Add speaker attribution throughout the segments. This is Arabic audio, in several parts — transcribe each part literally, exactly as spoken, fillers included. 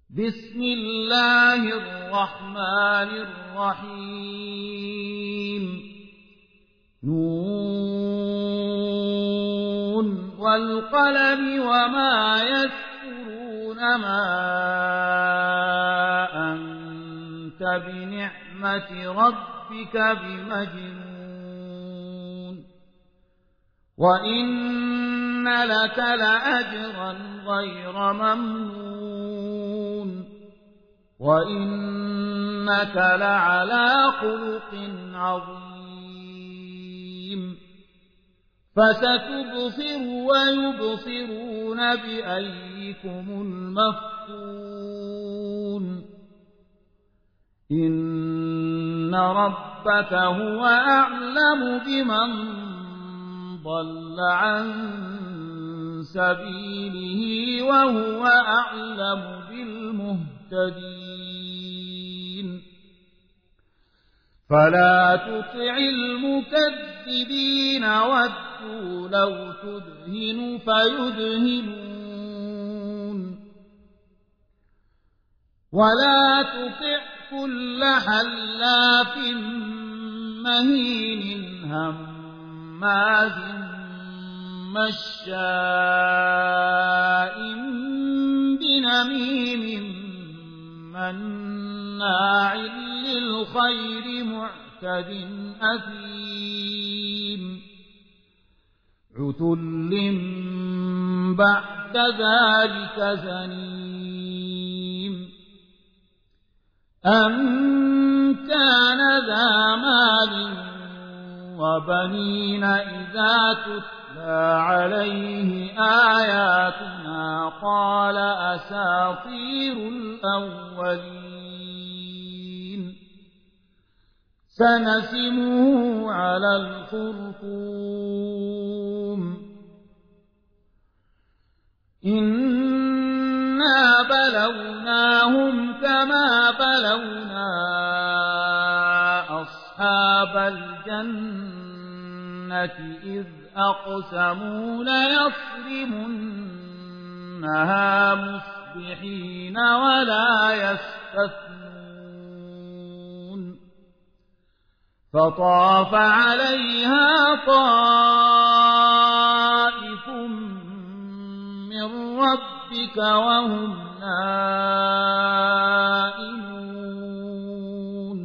Speaker 1: بسم الله الرحمن الرحيم نون والقلم وما يسطرون ما أنت بنعمة ربك بمجنون وإن لك لأجرا غير ممنون وإنك لعلى خلق عظيم فستبصر ويبصرون بأيكم المفتون إن ربك هو أعلم بمن ضل عن سبيله وهو أعلم بالمهتدين فلا تطع المكذبين ودوا لو تدهن فيدهنون ولا تطع كل حلاف مهين هماز مشاء بنميم مناع للخير معتد أثيم عتل بعد ذلك زنيم أن كان ذا مال وبنين إذا تتلى عليه آياتنا قال أساطير الأولين سنسمه على الخرطوم إنا بلوناهم كما بلونا أصحاب الجنة إذ أقسموا ليصرمنها مصبحين ولا يستثنون فطاف عليها طائف من ربك وهم نائمون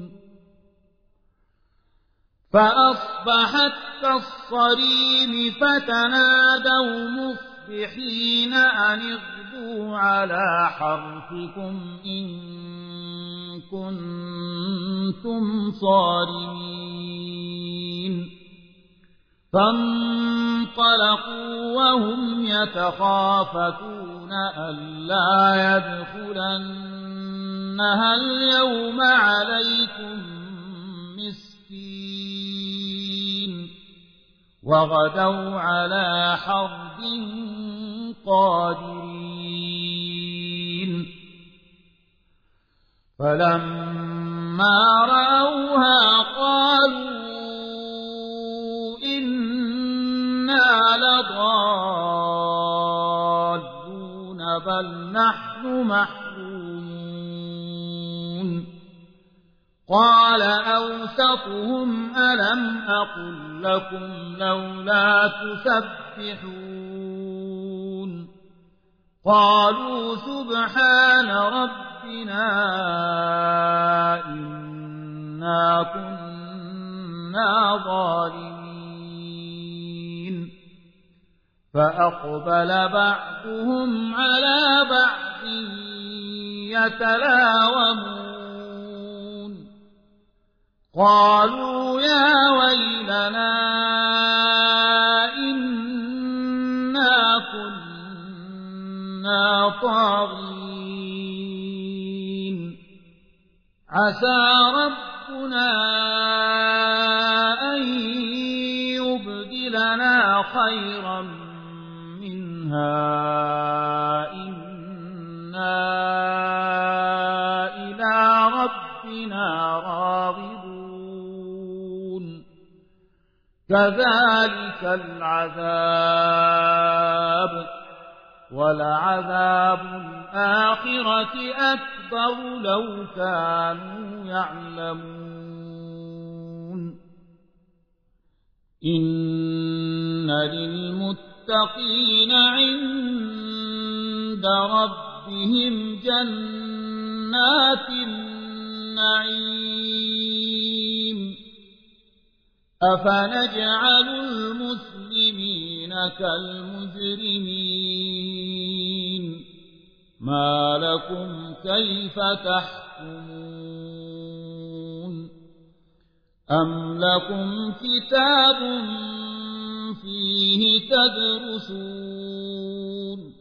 Speaker 1: فأصبحت كالصريم فتنادوا مصبحين أن اغدوا على حرثكم إن كنتم صارمين فانطلقوا وهم يتخافتون ألا يدخلنها اليوم عليكم مسكين وغدوا على حرد قادرين فلما رأوها قالوا إنا لضالون بل نحن محرومون قال أوسطهم ألم أقل لكم لولا تسبحون قالوا سبحان ربنا إنا كنا ظالمين فأقبل بعضهم على بعض يتلاومون قالوا يا ويلنا إنا كنا طاغين عسى ربنا أن يبدلنا خيرا منها إنا إلى ربنا راغبون كذلك العذاب ولعذاب الآخرة أكبر لو كانوا يعلمون إن للمتقين عند ربهم جنات النعيم أفنجعل المسلمين كالمجرمين ما لكم كيف تحكمون أم لكم كتاب فيه تدرسون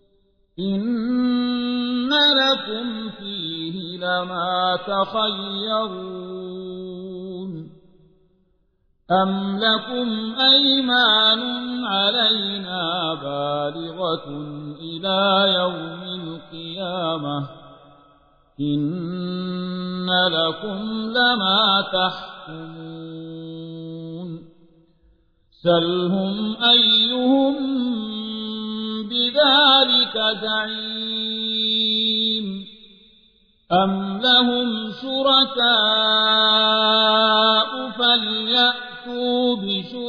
Speaker 1: إن لكم فيه لما تخيرون أم لكم أيمان علينا بالغة إلى يوم القيامة إن لكم لما تحكمون سلهم أيهم بذلك زعيم أم لهم شركاء فليأتوا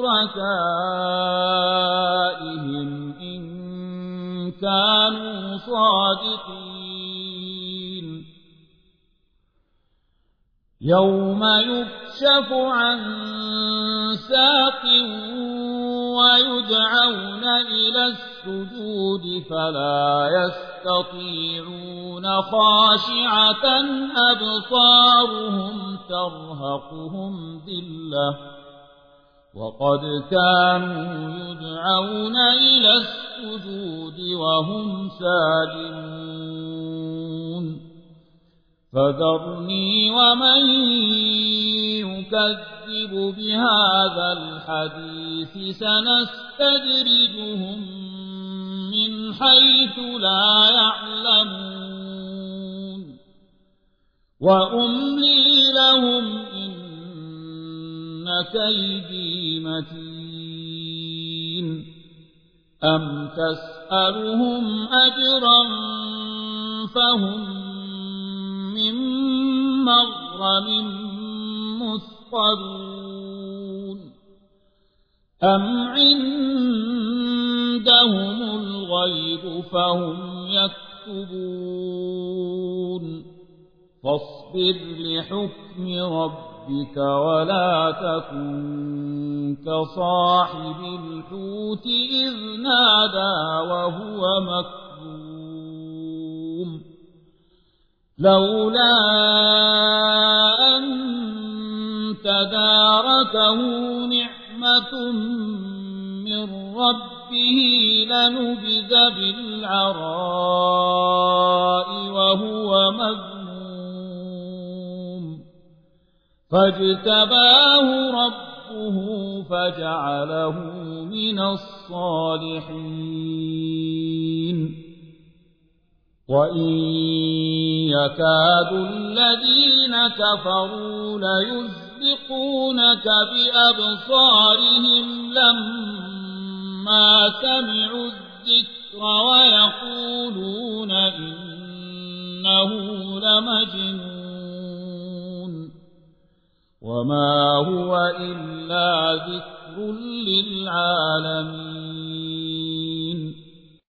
Speaker 1: بشركائهم إن كانوا صادقين يوم يكشف عن ساق ويدعون إلى السجود فلا يستطيعون خاشعة أبصارهم ترهقهم ذلة وقد كانوا يدعون إلى السجود وهم سالمون فذرني ومن يكذب بهذا الحديث سنستدرجهم من حيث لا يعلمون وأملي لهم إن كيدي متين أم تسألهم أجرا فهم من مغرم مثقلون أم عندهم الغيب فهم يكتبون فاصبر لحكم ربك ولا تكن كصاحب الحوت إذ نادى وهو مكظوم لولا أن تداركه نعمة من ربه لنبذ بالعراء وهو مذموم فاجتباه ربه فجعله من الصالحين وإن يكاد الذين كفروا ليزلقونك بأبصارهم لما سمعوا الذكر ويقولون إنه لمجنون وما هو إلا ذكر للعالمين